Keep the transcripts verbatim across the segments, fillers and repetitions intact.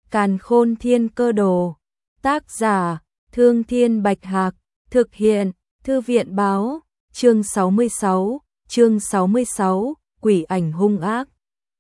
Càn Khôn Thiên Cơ Đồ. Tác giả: Thương Thiên Bạch Hạc. Thực hiện: Thư viện báo. Chương sáu mươi sáu. Chương sáu mươi sáu. Quỷ ảnh hung ác.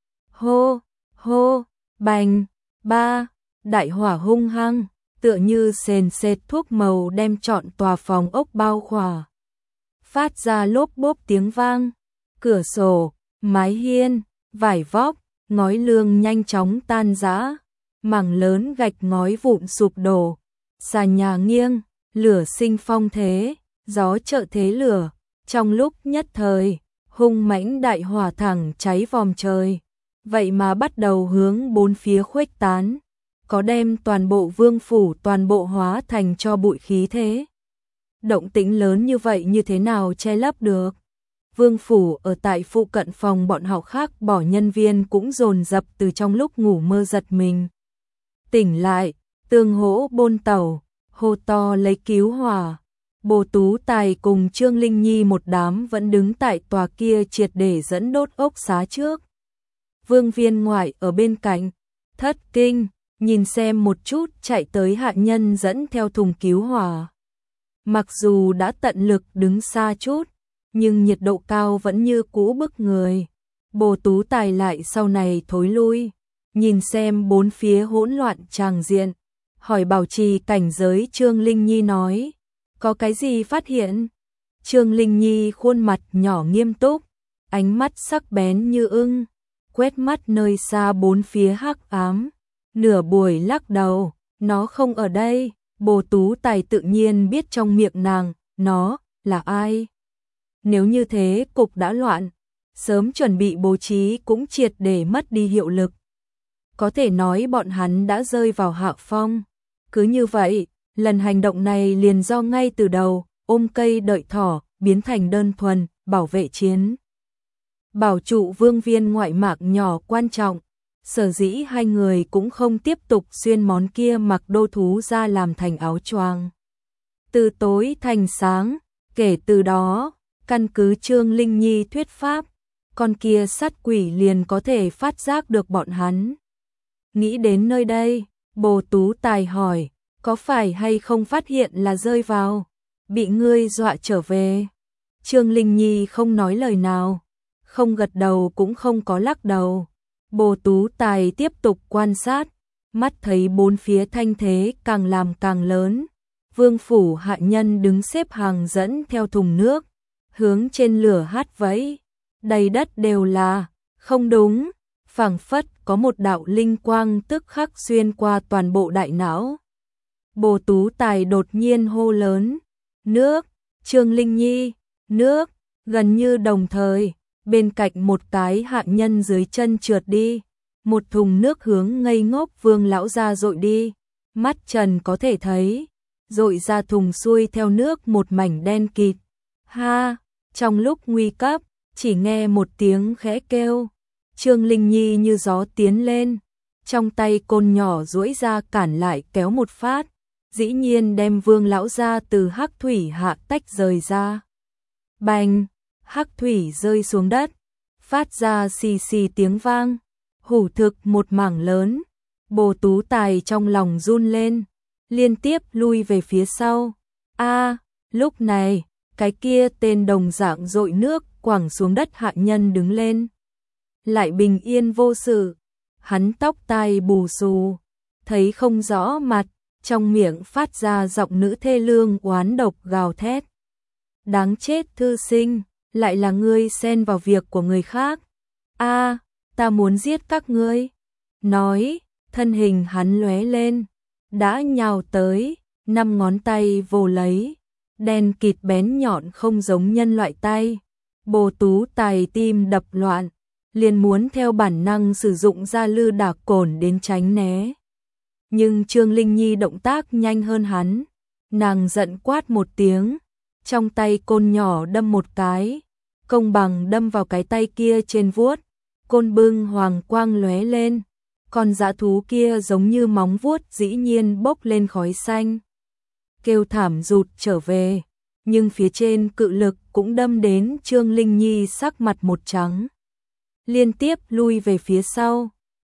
Hô, hô, bành, ba, đại hỏa hung hăng, tựa như sền sệt thuốc màu đem trọn tòa phòng ốc bao khỏa. Phát ra lốp bốp tiếng vang, cửa sổ, mái hiên, vải vóc, ngói lương nhanh chóng tan rã, mảng lớn gạch ngói vụn sụp đổ, sàn nhà nghiêng, lửa sinh phong thế, gió trợ thế lửa, trong lúc nhất thời, hung mãnh đại hỏa thẳng cháy vòm trời, vậy mà bắt đầu hướng bốn phía khuếch tán, có đem toàn bộ vương phủ toàn bộ hóa thành cho bụi khí thế. Động tĩnh lớn như vậy như thế nào che lấp được? Vương phủ ở tại phụ cận phòng bọn họ khác bỏ nhân viên cũng dồn dập từ trong lúc ngủ mơ giật mình. Tỉnh lại, tương hỗ bôn tẩu, hô to lấy cứu hỏa. Bồ Tú Tài cùng Trương Linh Nhi một đám vẫn đứng tại tòa kia triệt để dẫn đốt ốc xá trước. Vương Viên Ngoại ở bên cạnh, thất kinh, nhìn xem một chút chạy tới hạ nhân dẫn theo thùng cứu hỏa. Mặc dù đã tận lực đứng xa chút, nhưng nhiệt độ cao vẫn như cũ bức người. Bồ Tú Tài lại sau này thối lui, nhìn xem bốn phía hỗn loạn tràng diện, hỏi bảo trì cảnh giới Trương Linh Nhi nói, có cái gì phát hiện? Trương Linh Nhi khuôn mặt nhỏ nghiêm túc, ánh mắt sắc bén như ưng, quét mắt nơi xa bốn phía hắc ám, nửa buổi lắc đầu, nó không ở đây. Bồ Tú Tài tự nhiên biết trong miệng nàng, nó là ai. Nếu như thế cục đã loạn, sớm chuẩn bị bố trí cũng triệt để mất đi hiệu lực. Có thể nói bọn hắn đã rơi vào hạ phong. Cứ như vậy, lần hành động này liền do ngay từ đầu, ôm cây đợi thỏ, biến thành đơn thuần, bảo vệ chiến. Bảo trụ Vương Viên Ngoại mạc nhỏ quan trọng. Sở dĩ hai người cũng không tiếp tục xuyên món kia mặc đô thú ra làm thành áo choàng. Từ tối thành sáng, kể từ đó, căn cứ Trương Linh Nhi thuyết pháp, con kia sát quỷ liền có thể phát giác được bọn hắn. Nghĩ đến nơi đây, Bồ Tú Tài hỏi, có phải hay không phát hiện là rơi vào, bị ngươi dọa trở về? Trương Linh Nhi không nói lời nào, không gật đầu cũng không có lắc đầu. Bồ Tú Tài tiếp tục quan sát, mắt thấy bốn phía thanh thế càng làm càng lớn. Vương phủ hạ nhân đứng xếp hàng dẫn theo thùng nước, hướng trên lửa hát vẫy, đầy đất đều là, không đúng, phảng phất có một đạo linh quang tức khắc xuyên qua toàn bộ đại não. Bồ Tú Tài đột nhiên hô lớn, nước, Trương Linh Nhi, nước, gần như đồng thời. Bên cạnh một cái hạ nhân dưới chân trượt đi, một thùng nước hướng ngây ngốc Vương lão ra dội đi, mắt trần có thể thấy, dội ra thùng xuôi theo nước một mảnh đen kịt. Ha, trong lúc nguy cấp, chỉ nghe một tiếng khẽ kêu, Trương Linh Nhi như gió tiến lên, trong tay côn nhỏ duỗi ra cản lại kéo một phát, dĩ nhiên đem Vương lão ra từ hắc thủy hạ tách rời ra. Bành! Hắc thủy rơi xuống đất, phát ra xì xì tiếng vang, hủ thực một mảng lớn. Bồ Tú Tài trong lòng run lên, liên tiếp lui về phía sau. A, lúc này, cái kia tên đồng dạng dội nước quẳng xuống đất hạ nhân đứng lên. Lại bình yên vô sự, hắn tóc tai bù xù, thấy không rõ mặt, trong miệng phát ra giọng nữ thê lương oán độc gào thét. Đáng chết thư sinh! Lại là ngươi xen vào việc của người khác. A, à, ta muốn giết các ngươi. Nói, thân hình hắn lóe lên, đã nhào tới, năm ngón tay vồ lấy, đen kịt bén nhọn không giống nhân loại tay. Bồ Tú Tài tim đập loạn, liền muốn theo bản năng sử dụng ra lư đả cổn đến tránh né. Nhưng Trương Linh Nhi động tác nhanh hơn hắn, nàng giận quát một tiếng, trong tay côn nhỏ đâm một cái, công bằng đâm vào cái tay kia trên vuốt, côn bưng hoàng quang lóe lên, con dã thú kia giống như móng vuốt dĩ nhiên bốc lên khói xanh. Kêu thảm rụt trở về, nhưng phía trên cự lực cũng đâm đến Trương Linh Nhi sắc mặt một trắng. Liên tiếp lui về phía sau,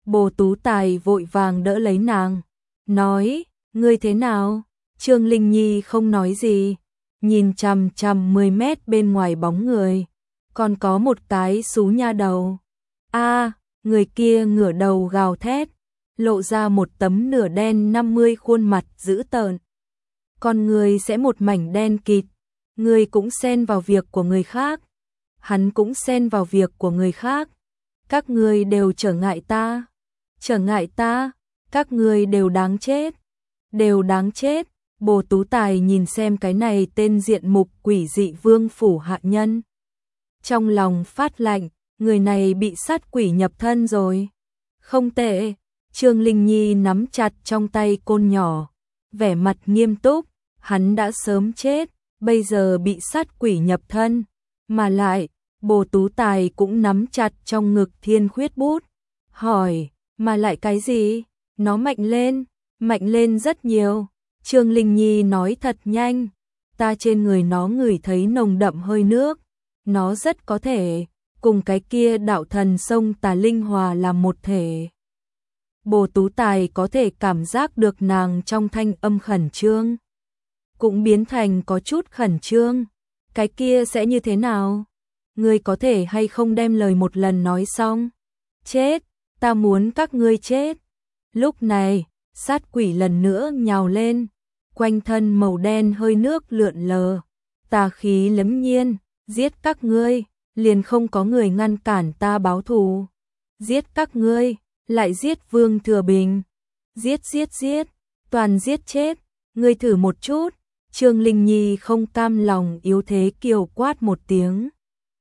Bồ Tú Tài vội vàng đỡ lấy nàng, nói, ngươi thế nào? Trương Linh Nhi không nói gì, nhìn chằm chằm mười mét bên ngoài bóng người, còn có một cái xú nha đầu. A, người kia ngửa đầu gào thét, lộ ra một tấm nửa đen năm mươi khuôn mặt dữ tợn. Con người sẽ một mảnh đen kịt, ngươi cũng xen vào việc của người khác, hắn cũng xen vào việc của người khác. Các ngươi đều trở ngại ta, trở ngại ta, các ngươi đều đáng chết, đều đáng chết. Bồ Tú Tài nhìn xem cái này tên diện mục quỷ dị vương phủ hạ nhân. Trong lòng phát lạnh, người này bị sát quỷ nhập thân rồi. Không tệ, Trương Linh Nhi nắm chặt trong tay côn nhỏ, vẻ mặt nghiêm túc, hắn đã sớm chết, bây giờ bị sát quỷ nhập thân. Mà lại, Bồ Tú Tài cũng nắm chặt trong ngực thiên khuyết bút, hỏi, mà lại cái gì? Nó mạnh lên, mạnh lên rất nhiều. Trương Linh Nhi nói thật nhanh, ta trên người nó ngửi thấy nồng đậm hơi nước, nó rất có thể cùng cái kia đạo thần sông Tà Linh hòa làm một thể. Bồ Tú Tài có thể cảm giác được nàng trong thanh âm khẩn trương, cũng biến thành có chút khẩn trương. Cái kia sẽ như thế nào? Ngươi có thể hay không đem lời một lần nói xong? Chết, ta muốn các ngươi chết. Lúc này, sát quỷ lần nữa nhào lên, quanh thân màu đen hơi nước lượn lờ, tà khí lấm nhiên, giết các ngươi, liền không có người ngăn cản ta báo thù. Giết các ngươi, lại giết Vương Thừa Bình. Giết giết giết, toàn giết chết, ngươi thử một chút. Trương Linh Nhi không cam lòng yếu thế kiều quát một tiếng,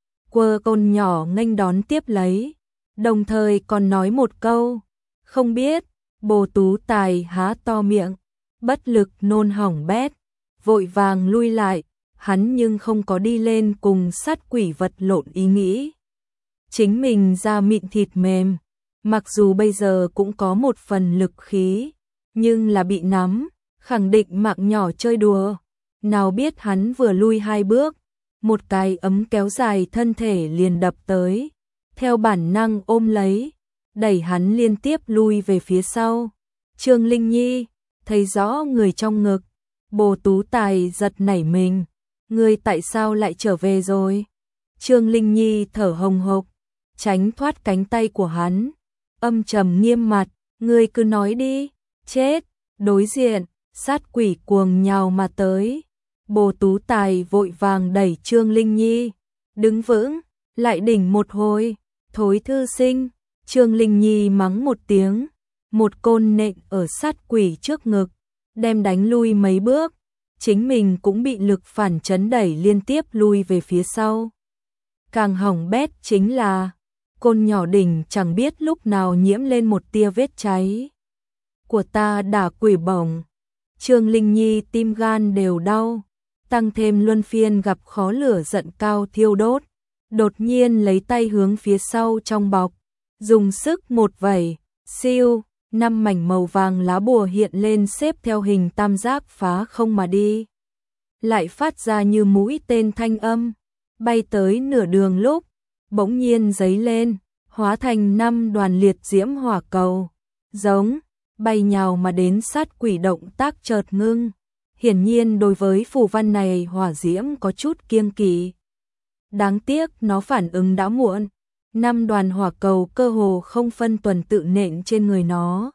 quơ côn nhỏ nghênh đón tiếp lấy, đồng thời còn nói một câu, không biết. Bồ Tú Tài há to miệng, bất lực nôn hỏng bét, vội vàng lui lại, hắn nhưng không có đi lên cùng sát quỷ vật lộn ý nghĩ. Chính mình da mịn thịt mềm, mặc dù bây giờ cũng có một phần lực khí, nhưng là bị nắm, khẳng định mạng nhỏ chơi đùa. Nào biết hắn vừa lui hai bước, một cái ấm kéo dài thân thể liền đập tới, theo bản năng ôm lấy, đẩy hắn liên tiếp lui về phía sau. Trương Linh Nhi thấy rõ người trong ngực, Bồ Tú Tài giật nảy mình, ngươi tại sao lại trở về rồi? Trương Linh Nhi thở hồng hộc, tránh thoát cánh tay của hắn, âm trầm nghiêm mặt, ngươi cứ nói đi. Chết. Đối diện, sát quỷ cuồng nhào mà tới. Bồ Tú Tài vội vàng đẩy Trương Linh Nhi, đứng vững, lại đỉnh một hồi, thối thư sinh. Trương Linh Nhi mắng một tiếng, một côn nện ở sát quỷ trước ngực, đem đánh lui mấy bước, chính mình cũng bị lực phản chấn đẩy liên tiếp lui về phía sau. Càng hỏng bét chính là, côn nhỏ đỉnh chẳng biết lúc nào nhiễm lên một tia vết cháy. Của ta đả quỷ bổng, Trương Linh Nhi tim gan đều đau, tăng thêm luân phiên gặp khó lửa giận cao thiêu đốt, đột nhiên lấy tay hướng phía sau trong bọc, dùng sức một vẩy, siêu, năm mảnh màu vàng lá bùa hiện lên xếp theo hình tam giác phá không mà đi. Lại phát ra như mũi tên thanh âm, bay tới nửa đường lúc, bỗng nhiên giấy lên, hóa thành năm đoàn liệt diễm hỏa cầu, giống, bay nhào mà đến sát quỷ động tác chợt ngưng. Hiển nhiên đối với phù văn này hỏa diễm có chút kiêng kỵ. Đáng tiếc nó phản ứng đã muộn. Năm đoàn hỏa cầu cơ hồ không phân tuần tự nện trên người nó,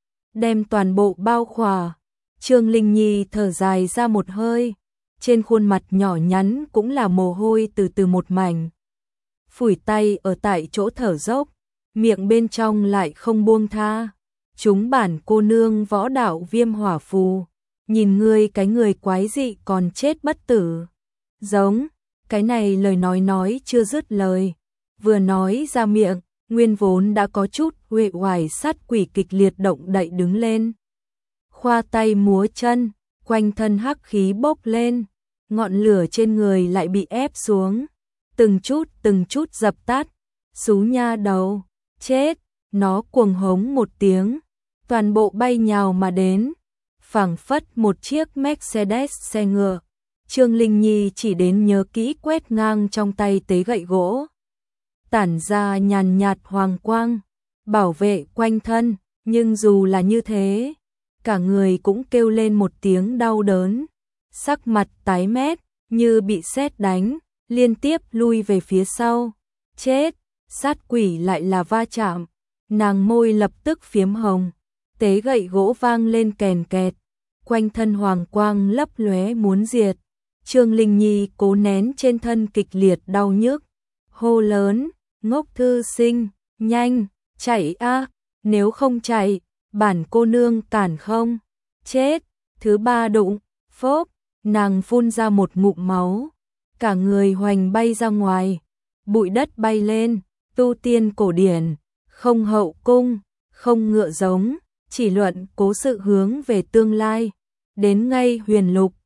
đem toàn bộ bao khỏa. Trương Linh Nhi thở dài ra một hơi, trên khuôn mặt nhỏ nhắn cũng là mồ hôi từ từ một mảnh. Phủi tay ở tại chỗ thở dốc, miệng bên trong lại không buông tha. Chúng bản cô nương võ đạo viêm hỏa phù, nhìn ngươi cái người quái dị còn chết bất tử. Giống, cái này lời nói nói chưa dứt lời. Vừa nói ra miệng, nguyên vốn đã có chút uể oải sát quỷ kịch liệt động đậy đứng lên. Khoa tay múa chân, quanh thân hắc khí bốc lên, ngọn lửa trên người lại bị ép xuống, từng chút từng chút dập tắt. Xú nha đầu, chết, nó cuồng hống một tiếng, toàn bộ bay nhào mà đến, phảng phất một chiếc Mercedes xe ngựa. Trương Linh Nhi chỉ đến nhớ kỹ quét ngang trong tay tế gậy gỗ, tản ra nhàn nhạt hoàng quang, bảo vệ quanh thân, nhưng dù là như thế, cả người cũng kêu lên một tiếng đau đớn, sắc mặt tái mét, như bị sét đánh, liên tiếp lui về phía sau. Chết, sát quỷ lại là va chạm, nàng môi lập tức phiếm hồng, tế gậy gỗ vang lên kèn kẹt, quanh thân hoàng quang lấp lóe muốn diệt. Trương Linh Nhi cố nén trên thân kịch liệt đau nhức, hô lớn, Ngốc thư sinh, nhanh, chạy a, nếu không chạy, bản cô nương cản không, chết. Thứ ba đụng, phốp, nàng phun ra một ngụm máu, cả người hoành bay ra ngoài, bụi đất bay lên, tu tiên cổ điển, không hậu cung, không ngựa giống, chỉ luận cố sự hướng về tương lai, đến ngay huyền lục,